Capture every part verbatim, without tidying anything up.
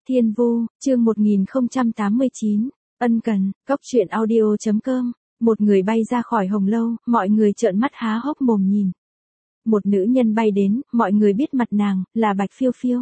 Thiên Vu, chương một nghìn không trăm tám mươi chín, ân cần, cốc truyện audio chấm com, một người bay ra khỏi hồng lâu, mọi người trợn mắt há hốc mồm nhìn. Một nữ nhân bay đến, mọi người biết mặt nàng, là Bạch Phiêu Phiêu.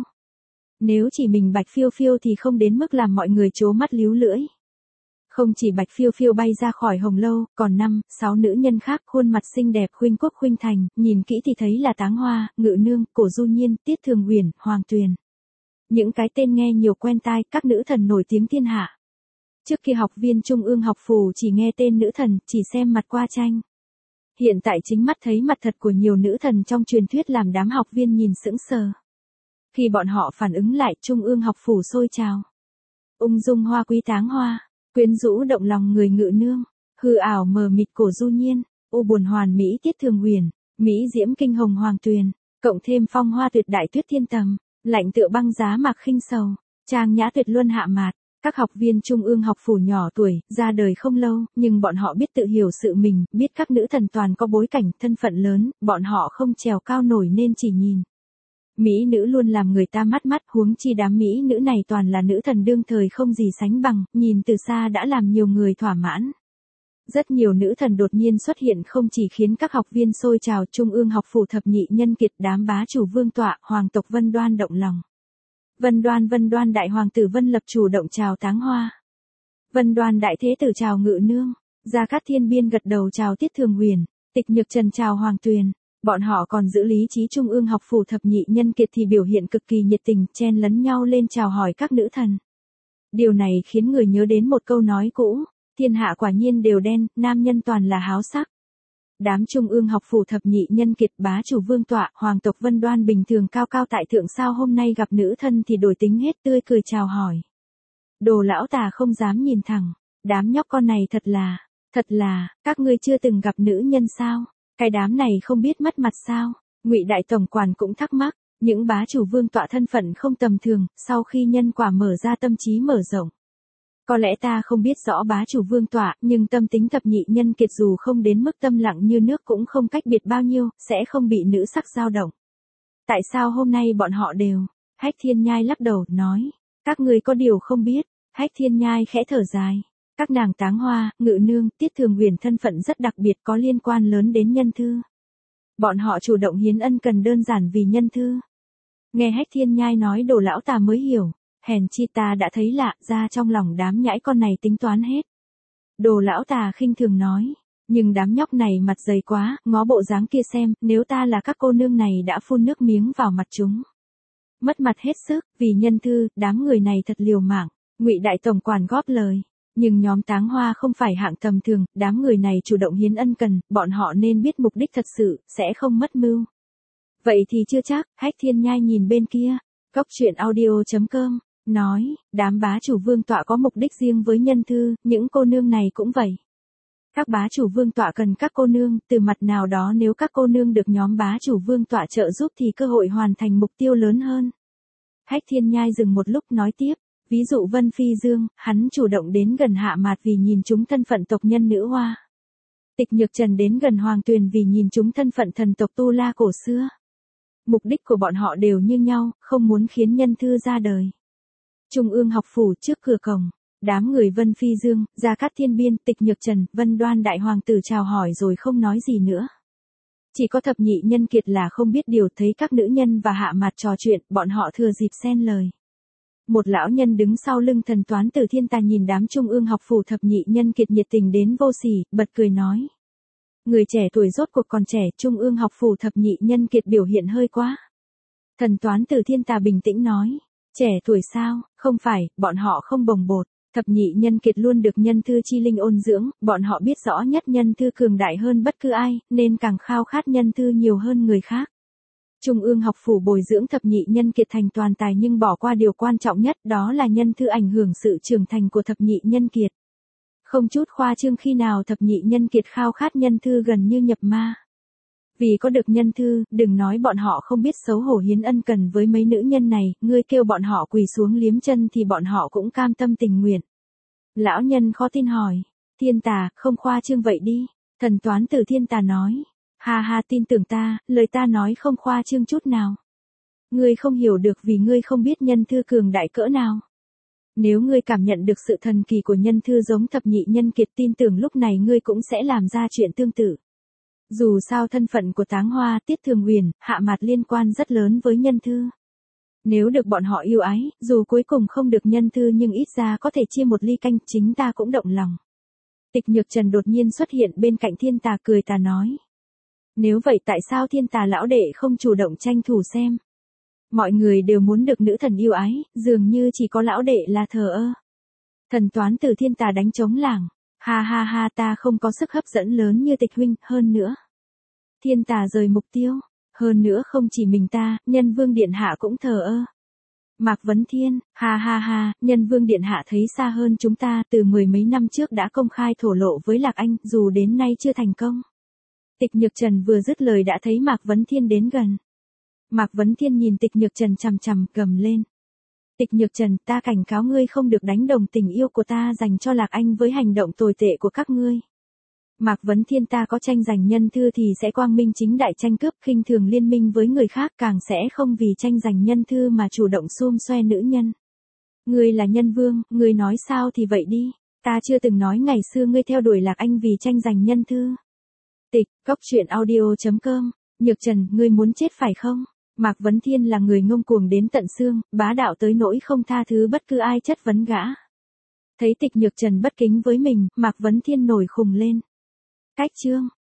Nếu chỉ mình Bạch Phiêu Phiêu thì không đến mức làm mọi người trố mắt líu lưỡi. Không chỉ Bạch Phiêu Phiêu bay ra khỏi hồng lâu, còn năm, sáu nữ nhân khác khuôn mặt xinh đẹp khuynh quốc khuynh thành, nhìn kỹ thì thấy là Táng Hoa, Ngự Nương, Cổ Du Nhiên, Tiết Thường Huyền, Hoàng Tuyền. Những cái tên nghe nhiều quen tai, các nữ thần nổi tiếng thiên hạ. Trước kia học viên trung ương học phủ chỉ nghe tên nữ thần, chỉ xem mặt qua tranh. Hiện tại chính mắt thấy mặt thật của nhiều nữ thần trong truyền thuyết làm đám học viên nhìn sững sờ. Khi bọn họ phản ứng lại, trung ương học phủ sôi trào. Ung dung hoa quý Táng Hoa, quyến rũ động lòng người Ngự Nương, hư ảo mờ mịt Cổ Du Nhiên, u buồn hoàn mỹ Tiết Thường Huyền, mỹ diễm kinh hồng Hoàng Tuyền, cộng thêm phong hoa tuyệt đại Tuyết Thiên Tầm, lạnh tựa băng giá Mạc Khinh Sầu, trang nhã tuyệt luân Hạ Mạt. Các học viên trung ương học phủ nhỏ tuổi, ra đời không lâu, nhưng bọn họ biết tự hiểu sự mình, biết các nữ thần toàn có bối cảnh, thân phận lớn, bọn họ không trèo cao nổi nên chỉ nhìn. Mỹ nữ luôn làm người ta mắt mắt, huống chi đám mỹ nữ này toàn là nữ thần đương thời không gì sánh bằng, nhìn từ xa đã làm nhiều người thỏa mãn. Rất nhiều nữ thần đột nhiên xuất hiện không chỉ khiến các học viên sôi trào, trung ương học phủ thập nhị nhân kiệt, đám bá chủ vương tọa, hoàng tộc Vân Đoan động lòng. Vân Đoan Vân Đoan đại hoàng tử Vân Lập chủ động chào Táng Hoa. Vân Đoan đại thế tử chào Ngự Nương, Gia Cát Thiên Biên gật đầu chào Tiết Thường Huyền, Tịch Nhược Trần chào Hoàng Tuyền. Bọn họ còn giữ lý trí trung ương học phủ thập nhị nhân kiệt thì biểu hiện cực kỳ nhiệt tình, chen lấn nhau lên chào hỏi các nữ thần. Điều này khiến người nhớ đến một câu nói cũ, thiên hạ quả nhiên đều đen, nam nhân toàn là háo sắc. Đám trung ương học phủ thập nhị nhân kiệt, bá chủ vương tọa, hoàng tộc Vân Đoan bình thường cao cao tại thượng, sao hôm nay gặp nữ thân thì đổi tính hết, tươi cười chào hỏi. Đồ lão tà không dám nhìn thẳng, đám nhóc con này thật là, thật là, các ngươi chưa từng gặp nữ nhân sao? Cái đám này không biết mất mặt sao? Ngụy đại tổng quản cũng thắc mắc, những bá chủ vương tọa thân phận không tầm thường, sau khi nhân quả mở ra tâm trí mở rộng. Có lẽ ta không biết rõ bá chủ vương tọa, nhưng tâm tính thập nhị nhân kiệt dù không đến mức tâm lặng như nước cũng không cách biệt bao nhiêu, sẽ không bị nữ sắc dao động. Tại sao hôm nay bọn họ đều? Hách Thiên Nhai lắc đầu, nói, các người có điều không biết. Hách Thiên Nhai khẽ thở dài. Các nàng Táng Hoa, Ngự Nương, Tiết Thường Huyền thân phận rất đặc biệt, có liên quan lớn đến nhân thư. Bọn họ chủ động hiến ân cần đơn giản vì nhân thư. Nghe Hách Thiên Nhai nói, Đồ lão tà mới hiểu. Hèn chi ta đã thấy lạ, ra trong lòng đám nhãi con này tính toán hết. Đồ lão tà khinh thường nói, nhưng đám nhóc này mặt dày quá, ngó bộ dáng kia xem, nếu ta là các cô nương này đã phun nước miếng vào mặt chúng. Mất mặt hết sức, vì nhân thư, đám người này thật liều mạng. Ngụy đại tổng quản góp lời, nhưng nhóm Táng Hoa không phải hạng tầm thường, đám người này chủ động hiến ân cần, bọn họ nên biết mục đích thật sự, sẽ không mất mưu. Vậy thì chưa chắc. Hách Thiên Nhai nhìn bên kia, cốc truyện audio chấm com. Nói, đám bá chủ vương tọa có mục đích riêng với nhân thư, những cô nương này cũng vậy. Các bá chủ vương tọa cần các cô nương, từ mặt nào đó nếu các cô nương được nhóm bá chủ vương tọa trợ giúp thì cơ hội hoàn thành mục tiêu lớn hơn. Hách Thiên Nhai dừng một lúc nói tiếp, ví dụ Vân Phi Dương, hắn chủ động đến gần Hạ Mạt vì nhìn chúng thân phận tộc nhân nữ hoa. Tịch Nhược Trần đến gần Hoàng Tuyền vì nhìn chúng thân phận thần tộc Tu La cổ xưa. Mục đích của bọn họ đều như nhau, không muốn khiến nhân thư ra đời. Trung ương học phủ trước cửa cổng, đám người Vân Phi Dương, Gia Cát Thiên Biên, Tịch Nhược Trần, Vân Đoan đại hoàng tử chào hỏi rồi không nói gì nữa. Chỉ có thập nhị nhân kiệt là không biết điều, thấy các nữ nhân và Hạ Mạt trò chuyện, bọn họ thừa dịp xen lời. Một lão nhân đứng sau lưng thần toán Từ Thiên Tà nhìn đám trung ương học phủ thập nhị nhân kiệt nhiệt tình đến vô sỉ, bật cười nói. Người trẻ tuổi rốt cuộc còn trẻ, trung ương học phủ thập nhị nhân kiệt biểu hiện hơi quá. Thần toán Từ Thiên Tà bình tĩnh nói. Trẻ tuổi sao, không phải, bọn họ không bồng bột, thập nhị nhân kiệt luôn được nhân thư chi linh ôn dưỡng, bọn họ biết rõ nhất nhân thư cường đại hơn bất cứ ai, nên càng khao khát nhân thư nhiều hơn người khác. Trung ương học phủ bồi dưỡng thập nhị nhân kiệt thành toàn tài nhưng bỏ qua điều quan trọng nhất, đó là nhân thư ảnh hưởng sự trưởng thành của thập nhị nhân kiệt. Không chút khoa trương, khi nào thập nhị nhân kiệt khao khát nhân thư gần như nhập ma. Vì có được nhân thư, đừng nói bọn họ không biết xấu hổ hiến ân cần với mấy nữ nhân này, ngươi kêu bọn họ quỳ xuống liếm chân thì bọn họ cũng cam tâm tình nguyện. Lão nhân khó tin hỏi, Thiên Tà, không khoa trương vậy đi. Thần toán Từ Thiên Tà nói, ha ha, tin tưởng ta, lời ta nói không khoa trương chút nào. Ngươi không hiểu được vì ngươi không biết nhân thư cường đại cỡ nào. Nếu ngươi cảm nhận được sự thần kỳ của nhân thư giống thập nhị nhân kiệt, tin tưởng lúc này ngươi cũng sẽ làm ra chuyện tương tự. Dù sao thân phận của Táng Hoa, Tiết Thường Huyền, Hạ Mạt liên quan rất lớn với nhân thư. Nếu được bọn họ yêu ái, dù cuối cùng không được nhân thư nhưng ít ra có thể chia một ly canh, chính ta cũng động lòng. Tịch Nhược Trần đột nhiên xuất hiện bên cạnh Thiên Tà, cười tà nói. Nếu vậy tại sao Thiên Tà lão đệ không chủ động tranh thủ xem? Mọi người đều muốn được nữ thần yêu ái, dường như chỉ có lão đệ là thờ ơ. Thần toán từ Thiên Tà đánh trống lảng. Ha ha ha, ta không có sức hấp dẫn lớn như Tịch huynh, hơn nữa. Thiên Tà rời mục tiêu. Hơn nữa không chỉ mình ta, Nhân Vương Điện Hạ cũng thờ ơ. Mạc Vấn Thiên, ha ha ha, Nhân Vương Điện Hạ thấy xa hơn chúng ta, từ mười mấy năm trước đã công khai thổ lộ với Lạc Anh, dù đến nay chưa thành công. Tịch Nhược Trần vừa dứt lời đã thấy Mạc Vấn Thiên đến gần. Mạc Vấn Thiên nhìn Tịch Nhược Trần chằm chằm, gầm lên. Tịch Nhược Trần, ta cảnh cáo ngươi không được đánh đồng tình yêu của ta dành cho Lạc Anh với hành động tồi tệ của các ngươi. Mạc Vấn Thiên, ta có tranh giành nhân thư thì sẽ quang minh chính đại tranh cướp, khinh thường liên minh với người khác, càng sẽ không vì tranh giành nhân thư mà chủ động xum xoe nữ nhân. Ngươi là nhân vương, ngươi nói sao thì vậy đi, ta chưa từng nói ngày xưa ngươi theo đuổi Lạc Anh vì tranh giành nhân thư. Tịch, cốc truyện audio chấm com, Nhược Trần, ngươi muốn chết phải không? Mạc Vấn Thiên là người ngông cuồng đến tận xương, bá đạo tới nỗi không tha thứ bất cứ ai chất vấn gã. Thấy Tịch Nhược Trần bất kính với mình, Mạc Vấn Thiên nổi khùng lên. Cách chương